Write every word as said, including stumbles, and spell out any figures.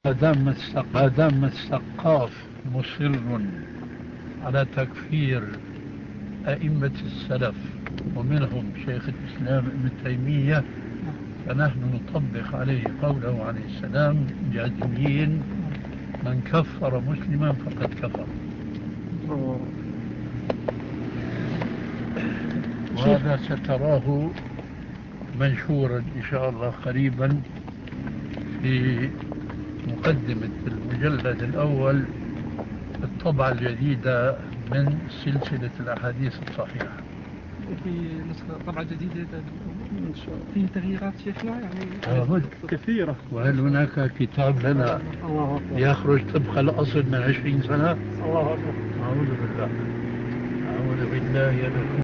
دام السق- دام السقاف مصر على تكفير أئمة السلف ومنهم شيخ الإسلام ابن تيمية، فنحن نطبق عليه قوله عليه السلام جازمين: من كفر مسلما فقد كفر. وهذا ستراه منشورا إن شاء الله قريبا في مقدمة المجلد الأول، الطبعة الجديدة من سلسلة الأحاديث الصحيحة. في نسخة طبعة جديدة في تغييرات شيخنا يعني لابد كثيرة. وهل هناك كتاب لنا يخرج طبق الأصل من عشرين سنة؟ الله أكبر. أعوذ بالله، أعوذ بالله.